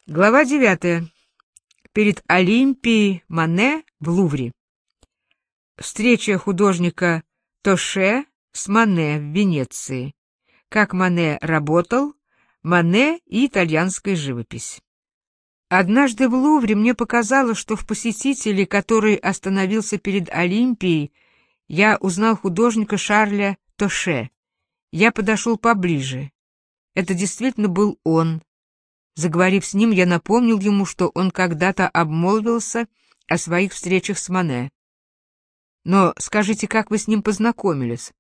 Глава 9. Перед Олимпией Мане в Лувре. Встреча художника Тоше с Мане в Венеции. Как Мане работал, Мане и итальянская живопись. Однажды в Лувре мне показалось, что в посетителе, который остановился перед Олимпией, я узнал художника Шарля Тоше. Я подошел поближе. Это действительно был он. Заговорив с ним, я напомнил ему, что он когда-то обмолвился о своих встречах с Мане. Но скажите, как вы с ним познакомились?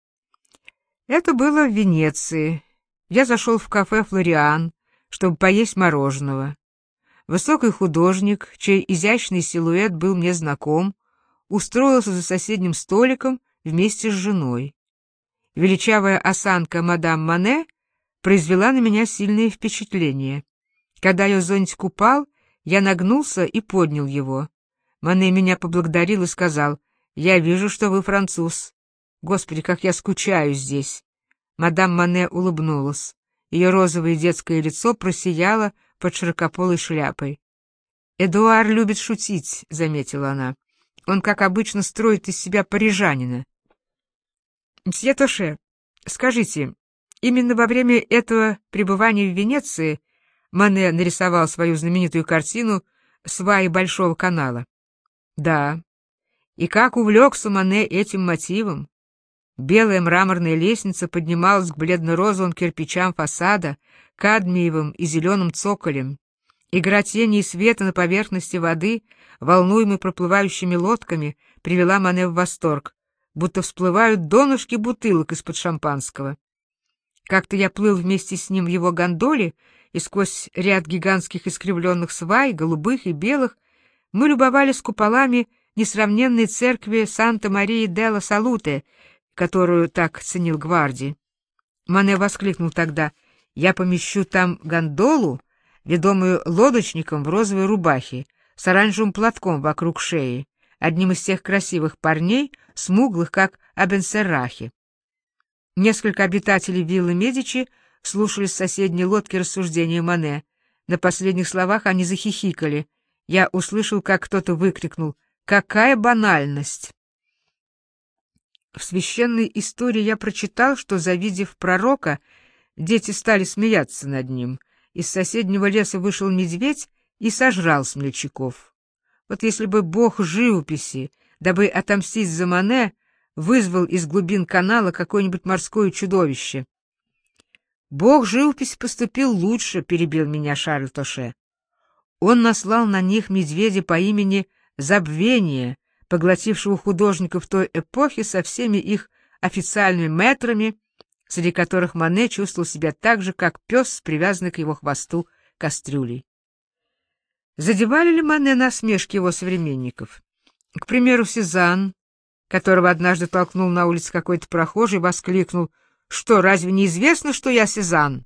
Это было в Венеции. Я зашел в кафе «Флориан», чтобы поесть мороженого. Высокий художник, чей изящный силуэт был мне знаком, устроился за соседним столиком вместе с женой. Величавая осанка мадам Мане произвела на меня сильное впечатление. Когда ее зонтик упал, я нагнулся и поднял его. Мане меня поблагодарил и сказал: «Я вижу, что вы француз. Господи, как я скучаю здесь!» Мадам Мане улыбнулась. Ее розовое детское лицо просияло под широкополой шляпой. «Эдуар любит шутить», — заметила она. «Он, как обычно, строит из себя парижанина». «Мсье Тоше, скажите, именно во время этого пребывания в Венеции Мане нарисовал свою знаменитую картину «Сваи Большого канала»?» «Да. И как увлекся Мане этим мотивом! Белая мраморная лестница поднималась к бледно-розовым кирпичам фасада, кадмиевым и зеленым цоколем. Игра тени и света на поверхности воды, волнуемой проплывающими лодками, привела Мане в восторг, будто всплывают донышки бутылок из-под шампанского. Как-то я плыл вместе с ним в его гондоле, и сквозь ряд гигантских искривленных свай, голубых и белых, мы любовались куполами несравненной церкви Санта-Марии-делла-Салуте, которую так ценил Гварди. Мане воскликнул тогда: «Я помещу там гондолу, ведомую лодочником в розовой рубахе, с оранжевым платком вокруг шеи, одним из тех красивых парней, смуглых, как Абенсеррахи». Несколько обитателей виллы Медичи слушали с соседней лодки рассуждения Мане. На последних словах они захихикали. Я услышал, как кто-то выкрикнул: «Какая банальность!» В священной истории я прочитал, что, завидев пророка, дети стали смеяться над ним. Из соседнего леса вышел медведь и сожрал смельчаков. Вот если бы бог живописи, дабы отомстить за Мане, вызвал из глубин канала какое-нибудь морское чудовище. «Бог живописи поступил лучше», — перебил меня Шарль Тоше. Он наслал на них медведя по имени Забвение, поглотившего художников той эпохи со всеми их официальными мэтрами, среди которых Мане чувствовал себя так же, как пес, привязанный к его хвосту кастрюлей. Задевали ли Мане насмешки его современников? К примеру, Сезанн, которого однажды толкнул на улице какой-то прохожий, воскликнул: «Что, разве не известно, что я Сезанн?»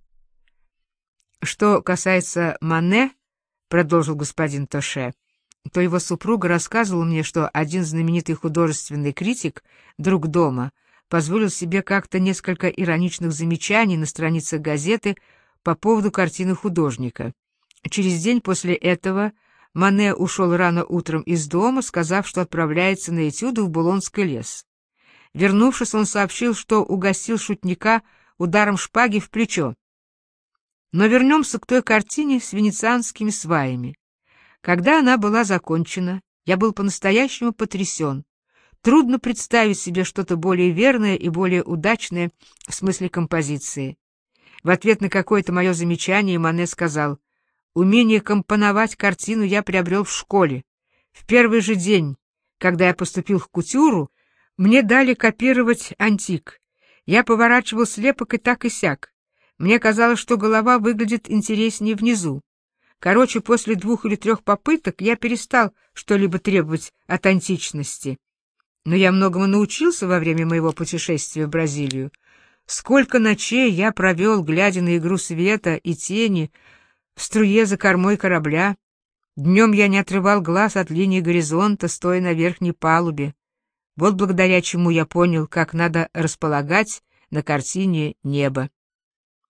Что касается Мане, — продолжил господин Тоше, — то его супруга рассказывала мне, что один знаменитый художественный критик, друг дома, позволил себе как-то несколько ироничных замечаний на страницах газеты по поводу картины художника. Через день после этого Мане ушел рано утром из дома, сказав, что отправляется на этюды в Булонский лес. Вернувшись, он сообщил, что угостил шутника ударом шпаги в плечо. Но вернемся к той картине с венецианскими сваями. Когда она была закончена, я был по-настоящему потрясен. Трудно представить себе что-то более верное и более удачное в смысле композиции. В ответ на какое-то мое замечание Мане сказал: «Умение компоновать картину я приобрел в школе. В первый же день, когда я поступил в кутюру, мне дали копировать антик. Я поворачивал слепок и так и сяк. Мне казалось, что голова выглядит интереснее внизу. Короче, после 2 или 3 попыток я перестал что-либо требовать от античности. Но я многому научился во время моего путешествия в Бразилию. Сколько ночей я провел, глядя на игру света и тени в струе за кормой корабля. Днем я не отрывал глаз от линии горизонта, стоя на верхней палубе. Вот благодаря чему я понял, как надо располагать на картине небо».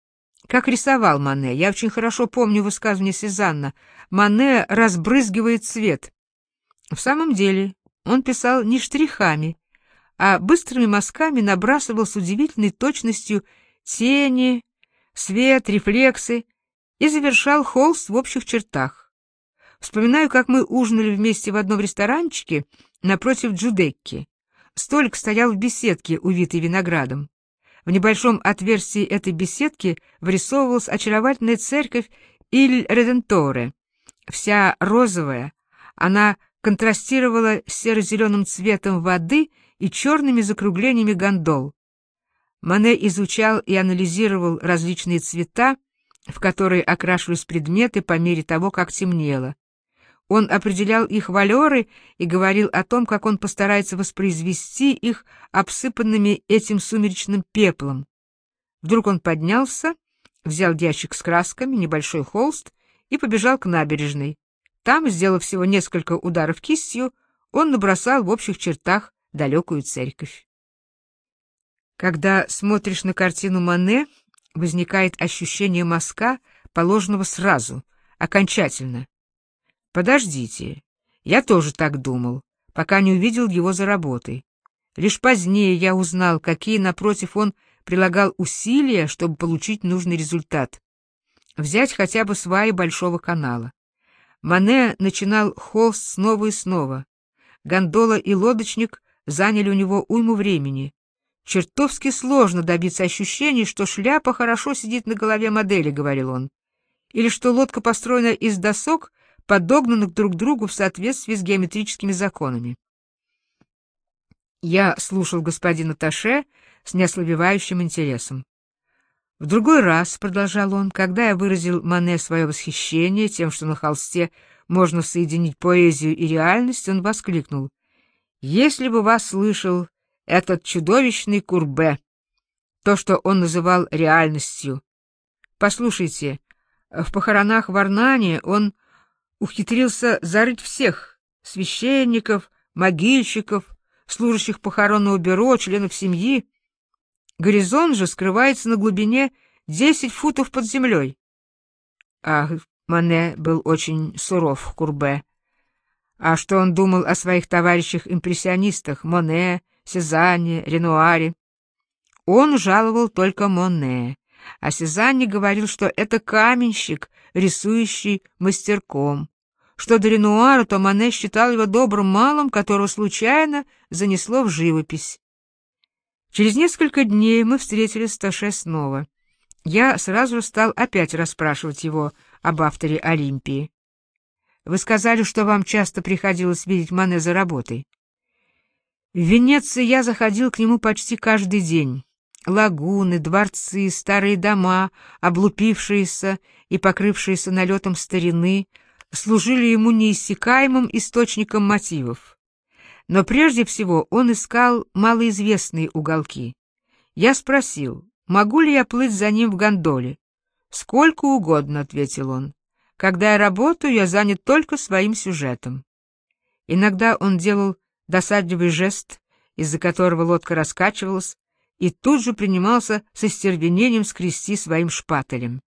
как рисовал Мане. Я очень хорошо помню высказывание Сезанна. Мане разбрызгивает цвет. В самом деле он писал не штрихами, а быстрыми мазками набрасывал с удивительной точностью тени, свет, рефлексы и завершал холст в общих чертах. Вспоминаю, как мы ужинали вместе в одном ресторанчике напротив Джудекки. Столик стоял в беседке, увитой виноградом. В небольшом отверстии этой беседки вырисовывалась очаровательная церковь Иль-Реденторе. Вся розовая, она контрастировала с серо-зеленым цветом воды и черными закруглениями гондол. Мане изучал и анализировал различные цвета, в которые окрашивались предметы по мере того, как темнело. Он определял их валеры и говорил о том, как он постарается воспроизвести их обсыпанными этим сумеречным пеплом. Вдруг он поднялся, взял ящик с красками, небольшой холст и побежал к набережной. Там, сделав всего несколько ударов кистью, он набросал в общих чертах далекую церковь. Когда смотришь на картину Мане, возникает ощущение мазка, положенного сразу, окончательно. Подождите, я тоже так думал, пока не увидел его за работой. Лишь позднее я узнал, какие, напротив, он прилагал усилия, чтобы получить нужный результат. Взять хотя бы сваи Большого канала. Мане начинал холст снова и снова. Гондола и лодочник заняли у него уйму времени. Чертовски сложно добиться ощущения, что шляпа хорошо сидит на голове модели, — говорил он, или что лодка построена из досок, подогнанных друг к другу в соответствии с геометрическими законами. Я слушал господина Тоше с неослабевающим интересом. В другой раз, — продолжал он, — когда я выразил Мане свое восхищение тем, что на холсте можно соединить поэзию и реальность, он воскликнул: «Если бы вас слышал этот чудовищный Курбе, то, что он называл реальностью. Послушайте, в похоронах в Арнане он ухитрился зарыть всех — священников, могильщиков, служащих похоронного бюро, членов семьи. Горизонт же скрывается на глубине 10 футов под землей». Ах, Мане был очень суров, Курбе. А что он думал о своих товарищах-импрессионистах Моне, Сезанне, Ренуаре? Он жаловал только Моне, а Сезанне говорил, что это каменщик, рисующий мастерком. Что до Ренуара, то Моне считал его добрым малым, которого случайно занесло в живопись. Через несколько дней мы встретились с Тоше снова. Я сразу же стал опять расспрашивать его об авторе «Олимпии». «Вы сказали, что вам часто приходилось видеть Мане за работой». В Венеции я заходил к нему почти каждый день. Лагуны, дворцы, старые дома, облупившиеся и покрывшиеся налетом старины, служили ему неиссякаемым источником мотивов. Но прежде всего он искал малоизвестные уголки. Я спросил, могу ли я плыть за ним в гондоле. «Сколько угодно», — ответил он. «Когда я работаю, я занят только своим сюжетом». Иногда он делал досадливый жест, из-за которого лодка раскачивалась, и тут же принимался со стервенением скрести своим шпателем.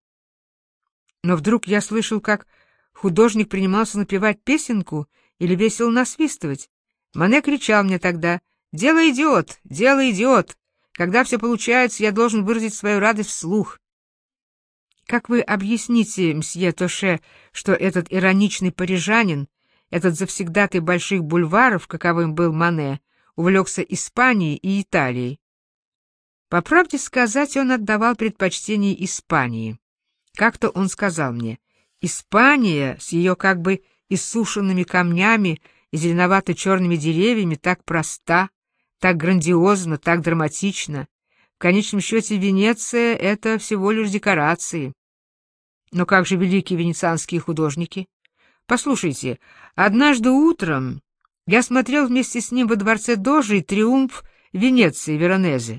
Но вдруг я слышал, как художник принимался напевать песенку или весело насвистывать. Мане кричал мне тогда: «Дело идет, дело идет! Когда все получается, я должен выразить свою радость вслух». Как вы объясните, мсье Тоше, что этот ироничный парижанин, этот завсегдатый больших бульваров, каковым был Мане, увлекся Испанией и Италией? По правде сказать, он отдавал предпочтение Испании. Как-то он сказал мне: «Испания с ее как бы иссушенными камнями и зеленовато-черными деревьями так проста, так грандиозна, так драматична. В конечном счете Венеция — это всего лишь декорации». Но как же великие венецианские художники? Послушайте, однажды утром я смотрел вместе с ним во дворце Дожи «Триумф Венеции» Веронезе.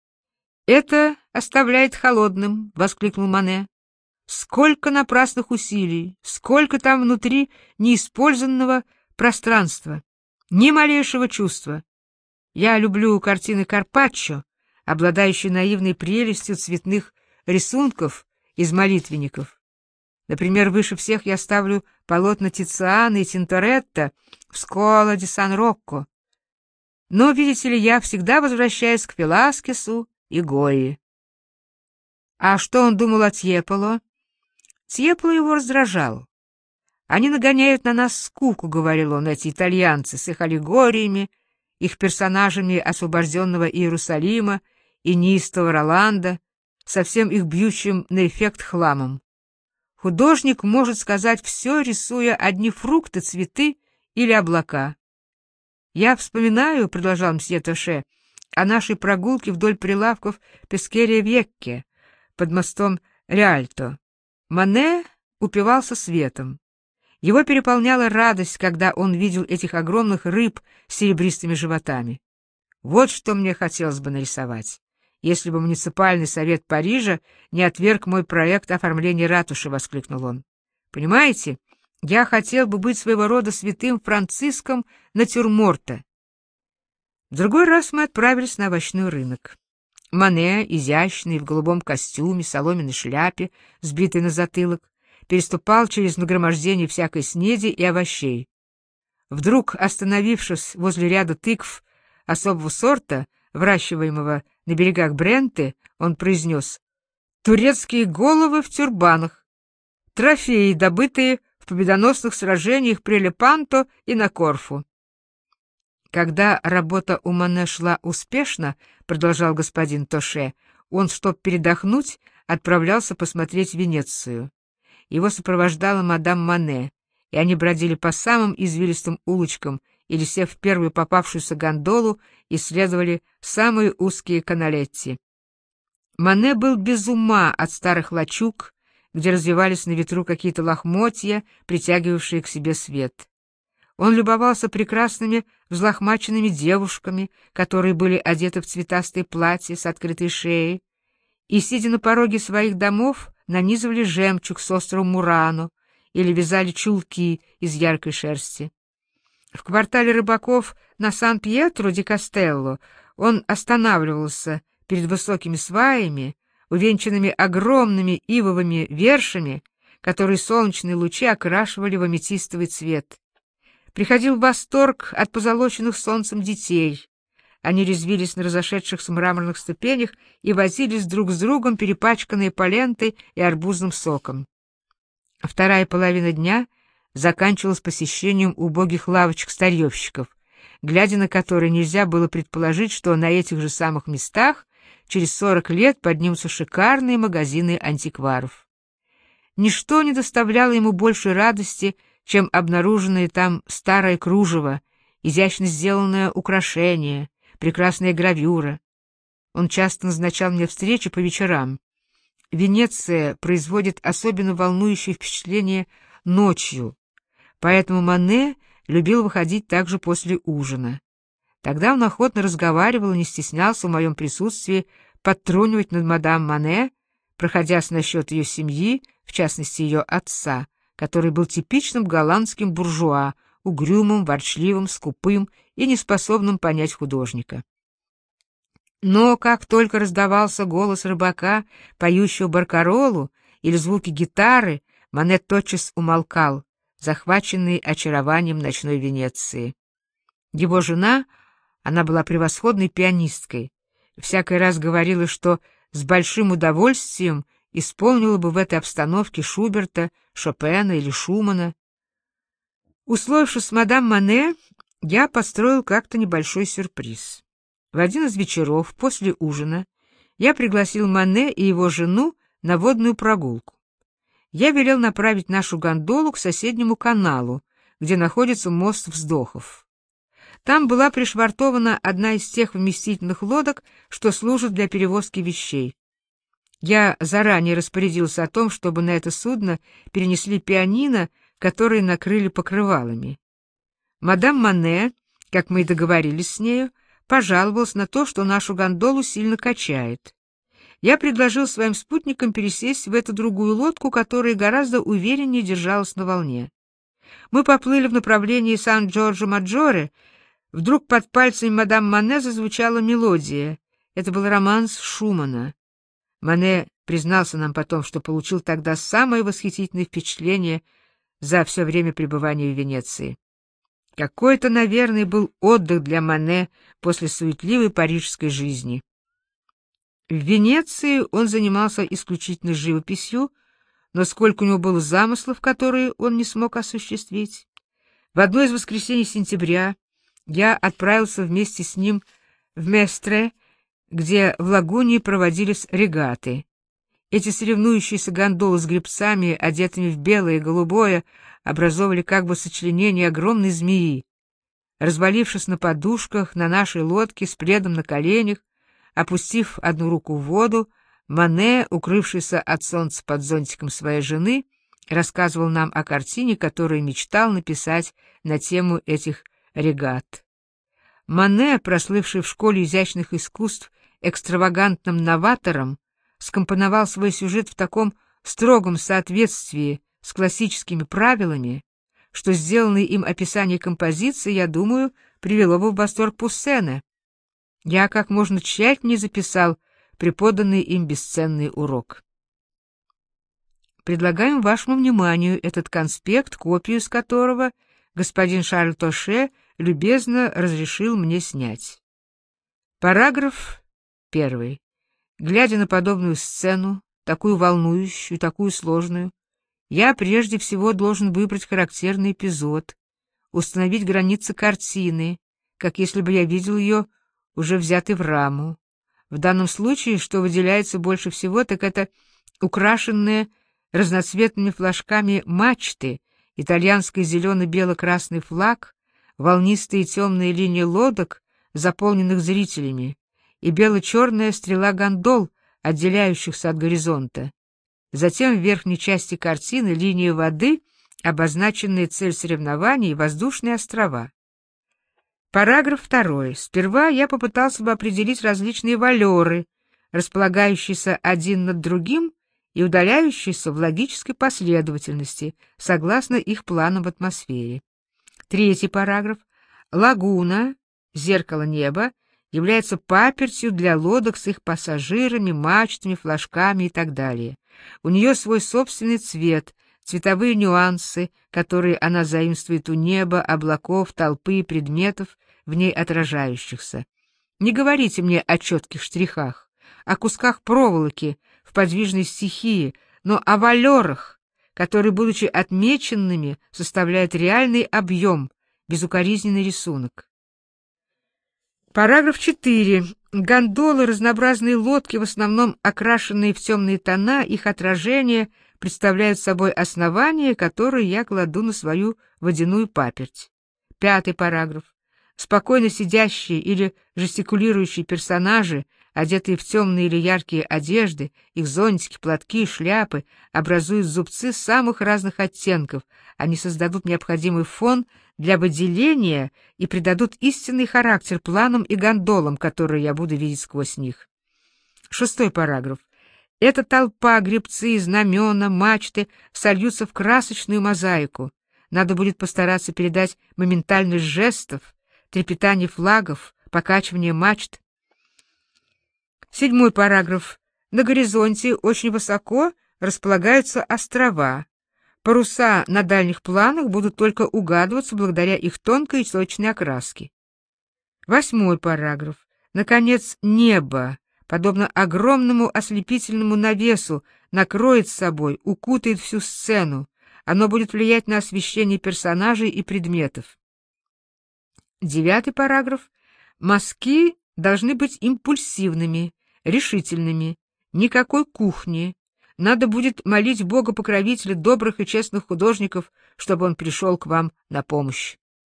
«Это оставляет холодным», — воскликнул Мане. «Сколько напрасных усилий, сколько там внутри неиспользованного пространства, ни малейшего чувства. Я люблю картины Карпаччо, обладающие наивной прелестью цветных рисунков из молитвенников. Например, выше всех я ставлю полотна Тициана и Тинторетто в Скола ди Сан-Рокко. Но, видите ли, я всегда возвращаюсь к Веласкесу и Гойи. А что он думал о Тьеполо? Тьеполо его раздражал. «Они нагоняют на нас скуку», — говорил он, — «эти итальянцы с их аллегориями, их персонажами освобожденного Иерусалима и неистого Роланда, со всем их бьющим на эффект хламом. Художник может сказать все, рисуя одни фрукты, цветы или облака. Я вспоминаю, — продолжал мсье Тоше, — о нашей прогулке вдоль прилавков Пескерия-Векке под мостом Риальто. Мане упивался светом. Его переполняла радость, когда он видел этих огромных рыб с серебристыми животами. Вот что мне хотелось бы нарисовать, если бы муниципальный совет Парижа не отверг мой проект оформления ратуши, — воскликнул он. Понимаете, я хотел бы быть своего рода святым Франциском натюрморта. В другой раз мы отправились на овощной рынок. Мане, изящный, в голубом костюме, соломенной шляпе, сбитой на затылок, переступал через нагромождение всякой снеди и овощей. Вдруг, остановившись возле ряда тыкв особого сорта, выращиваемого на берегах Бренты, он произнес: «Турецкие головы в тюрбанах, трофеи, добытые в победоносных сражениях при Лепанто и на Корфу». Когда работа у Мане шла успешно, — продолжал господин Тоше, — он, чтоб передохнуть, отправлялся посмотреть Венецию. Его сопровождала мадам Мане, и они бродили по самым извилистым улочкам или, сев в первую попавшуюся гондолу, исследовали самые узкие каналетти. Мане был без ума от старых лачуг, где развивались на ветру какие-то лохмотья, притягивавшие к себе свет. Он любовался прекрасными взлохмаченными девушками, которые были одеты в цветастые платья с открытой шеей, и, сидя на пороге своих домов, нанизывали жемчуг с острова Мурано или вязали чулки из яркой шерсти. В квартале рыбаков на Сан-Пьетро-ди-Кастелло он останавливался перед высокими сваями, увенчанными огромными ивовыми вершами, которые солнечные лучи окрашивали в аметистовый цвет. Приходил в восторг от позолоченных солнцем детей. Они резвились на разошедшихся мраморных ступенях и возились друг с другом, перепачканные полентой и арбузным соком. Вторая половина дня заканчивалась посещением убогих лавочек-старьевщиков, глядя на которые нельзя было предположить, что на этих же самых местах через 40 лет поднимутся шикарные магазины антикваров. Ничто не доставляло ему большей радости, чем обнаруженное там старое кружево, изящно сделанное украшение, прекрасная гравюра. Он часто назначал мне встречи по вечерам. Венеция производит особенно волнующее впечатление ночью, поэтому Мане любил выходить также после ужина. Тогда он охотно разговаривал и не стеснялся в моем присутствии подтрунивать над мадам Мане, проходясь насчет ее семьи, в частности ее отца, который был типичным голландским буржуа, угрюмым, ворчливым, скупым и неспособным понять художника. Но как только раздавался голос рыбака, поющего баркаролу, или звуки гитары, Мане тотчас умолкал, захваченный очарованием ночной Венеции. Его жена, она была превосходной пианисткой, всякий раз говорила, что с большим удовольствием исполнила бы в этой обстановке Шуберта, Шопена или Шумана. Условившись с мадам Мане, я построил как-то небольшой сюрприз. В один из вечеров после ужина я пригласил Мане и его жену на водную прогулку. Я велел направить нашу гондолу к соседнему каналу, где находится мост вздохов. Там была пришвартована одна из тех вместительных лодок, что служат для перевозки вещей. Я заранее распорядился о том, чтобы на это судно перенесли пианино, которые накрыли покрывалами. Мадам Мане, как мы и договорились с нею, пожаловалась на то, что нашу гондолу сильно качает. Я предложил своим спутникам пересесть в эту другую лодку, которая гораздо увереннее держалась на волне. Мы поплыли в направлении Сан-Джорджо-Маджоре. Вдруг под пальцами мадам Мане зазвучала мелодия. Это был романс Шумана. Мане признался нам потом, что получил тогда самое восхитительное впечатление за все время пребывания в Венеции. Какой-то, наверное, был отдых для Мане после суетливой парижской жизни. В Венеции он занимался исключительно живописью, но сколько у него было замыслов, которые он не смог осуществить. В одно из воскресений сентября я отправился вместе с ним в Местре, где в лагуне проводились регаты. Эти соревнующиеся гондолы с гребцами, одетыми в белое и голубое, образовывали как бы сочленение огромной змеи. Развалившись на подушках на нашей лодке с пледом на коленях, опустив одну руку в воду, Мане, укрывшийся от солнца под зонтиком своей жены, рассказывал нам о картине, которую мечтал написать на тему этих регат. Мане, прослывший в школе изящных искусств экстравагантным новатором, скомпоновал свой сюжет в таком строгом соответствии с классическими правилами, что сделанное им описание композиции, я думаю, привело бы в восторг Пуссена. Я как можно тщательнее записал преподанный им бесценный урок. Предлагаем вашему вниманию этот конспект, копию из которого господин Шарль Тоше любезно разрешил мне снять. Параграф 1. Глядя на подобную сцену, такую волнующую, такую сложную, я прежде всего должен выбрать характерный эпизод, установить границы картины, как если бы я видел ее уже взятой в раму. В данном случае, что выделяется больше всего, так это украшенные разноцветными флажками мачты, итальянский зелено-бело-красный флаг, волнистые темные линии лодок, заполненных зрителями, и бело-черная стрела гондол, отделяющихся от горизонта. Затем в верхней части картины линия воды, обозначенная цель соревнований, воздушные острова. Параграф 2. Сперва я попытался бы определить различные валеры, располагающиеся один над другим и удаляющиеся в логической последовательности, согласно их планам в атмосфере. 3 параграф. Лагуна, зеркало неба, является папертью для лодок с их пассажирами, мачтами, флажками и так далее. У нее свой собственный цвет, цветовые нюансы, которые она заимствует у неба, облаков, толпы и предметов, в ней отражающихся. Не говорите мне о четких штрихах, о кусках проволоки в подвижной стихии, но о валерах, которые, будучи отмеченными, составляют реальный объем, безукоризненный рисунок. Параграф 4. Гондолы, разнообразные лодки, в основном окрашенные в темные тона, их отражения представляют собой основание, которое я кладу на свою водяную паперть. 5 параграф. Спокойно сидящие или жестикулирующие персонажи, одетые в темные или яркие одежды, их зонтики, платки, шляпы, образуют зубцы самых разных оттенков. Они создадут необходимый фон для выделения и придадут истинный характер планам и гондолам, которые я буду видеть сквозь них. 6 параграф. Эта толпа, гребцы, знамена, мачты сольются в красочную мозаику. Надо будет постараться передать моментальность жестов, трепетание флагов, покачивание мачт. 7 параграф. На горизонте очень высоко располагаются острова. Паруса на дальних планах будут только угадываться благодаря их тонкой и точной окраске. 8 параграф. Наконец, небо, подобно огромному ослепительному навесу, накроет собой, укутает всю сцену. Оно будет влиять на освещение персонажей и предметов. 9 параграф. Мазки должны быть импульсивными, решительными. Никакой кухни. Надо будет молить Бога-покровителя добрых и честных художников, чтобы он пришел к вам на помощь.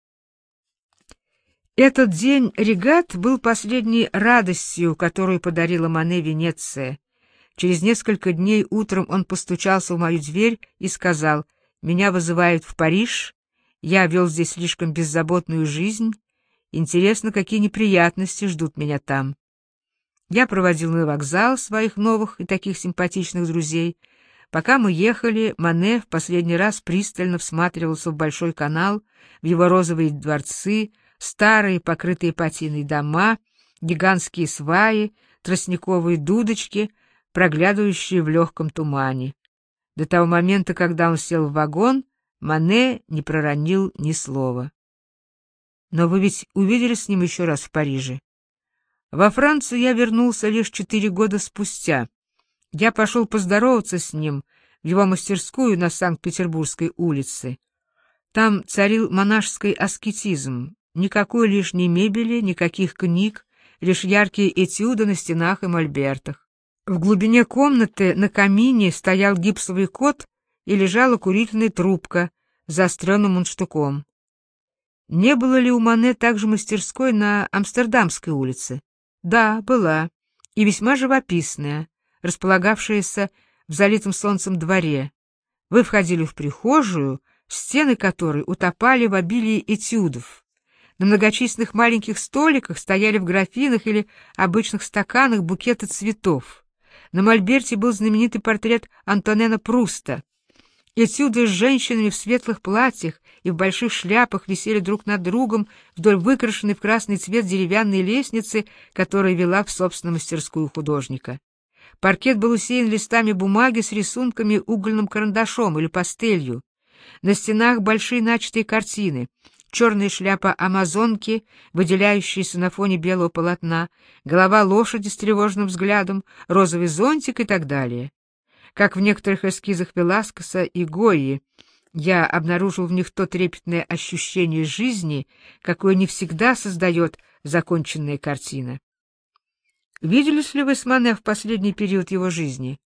Этот день регат был последней радостью, которую подарила Мане Венеция. Через несколько дней утром он постучался в мою дверь и сказал: «Меня вызывают в Париж, я вел здесь слишком беззаботную жизнь, интересно, какие неприятности ждут меня там». Я проводил на вокзал своих новых и таких симпатичных друзей. Пока мы ехали, Мане в последний раз пристально всматривался в Большой канал, в его розовые дворцы, старые покрытые патиной дома, гигантские сваи, тростниковые дудочки, проглядывающие в легком тумане. До того момента, когда он сел в вагон, Мане не проронил ни слова. Но вы ведь увиделись с ним еще раз в Париже? Во Францию я вернулся лишь 4 года спустя. Я пошел поздороваться с ним в его мастерскую на Санкт-Петербургской улице. Там царил монашеский аскетизм. Никакой лишней мебели, никаких книг, лишь яркие этюды на стенах и мольбертах. В глубине комнаты на камине стоял гипсовый кот и лежала курительная трубка с заостренным мундштуком. Не было ли у Мане также мастерской на Амстердамской улице? Да, была, и весьма живописная, располагавшаяся в залитом солнцем дворе. Вы входили в прихожую, стены которой утопали в обилии этюдов. На многочисленных маленьких столиках стояли в графинах или обычных стаканах букеты цветов. На мольберте был знаменитый портрет Антуана Пруста. Этюды с женщинами в светлых платьях и в больших шляпах висели друг над другом вдоль выкрашенной в красный цвет деревянной лестницы, которая вела в собственную мастерскую художника. Паркет был усеян листами бумаги с рисунками угольным карандашом или пастелью. На стенах большие начатые картины: черная шляпа амазонки, выделяющаяся на фоне белого полотна, голова лошади с тревожным взглядом, розовый зонтик и так далее. Как в некоторых эскизах Веласкеса и Гойи, я обнаружил в них то трепетное ощущение жизни, какое не всегда создает законченная картина. Виделись ли вы с Мане в последний период его жизни?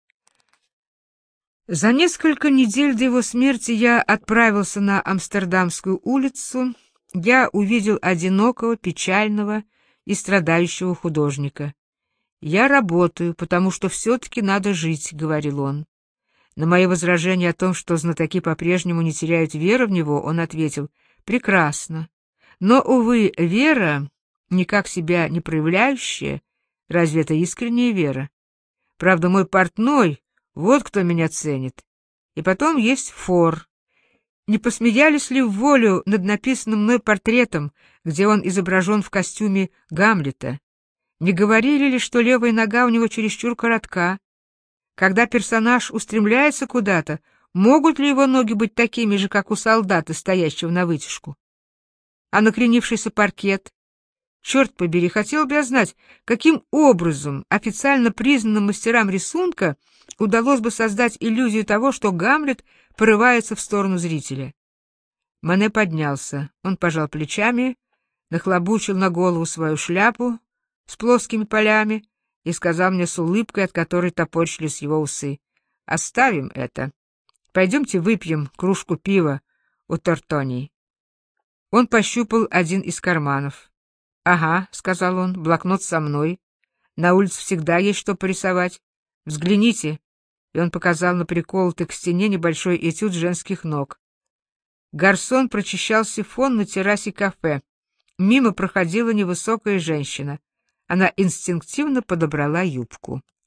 За несколько недель до его смерти я отправился на Амстердамскую улицу. Я увидел одинокого, печального и страдающего художника. «Я работаю, потому что все-таки надо жить», — говорил он. На мои возражения о том, что знатоки по-прежнему не теряют веры в него, он ответил: «Прекрасно. Но, увы, вера, никак себя не проявляющая, разве это искренняя вера? Правда, мой портной, вот кто меня ценит. И потом есть фор. Не посмеялись ли в волю над написанным мной портретом, где он изображен в костюме Гамлета? Не говорили ли, что левая нога у него чересчур коротка? Когда персонаж устремляется куда-то, могут ли его ноги быть такими же, как у солдата, стоящего на вытяжку? А накренившийся паркет? Черт побери, хотел бы я знать, каким образом официально признанным мастерам рисунка удалось бы создать иллюзию того, что Гамлет порывается в сторону зрителя. Мане поднялся, он пожал плечами, нахлобучил на голову свою шляпу с плоскими полями и сказал мне с улыбкой, от которой топорщились его усы: «Оставим это. Пойдемте выпьем кружку пива у Тортони». Он пощупал один из карманов. «Ага», — сказал он, — «блокнот со мной. На улице всегда есть что порисовать. Взгляните». И он показал на приколотый к стене небольшой этюд женских ног. Гарсон прочищал сифон на террасе кафе. Мимо проходила невысокая женщина. Она инстинктивно подобрала юбку.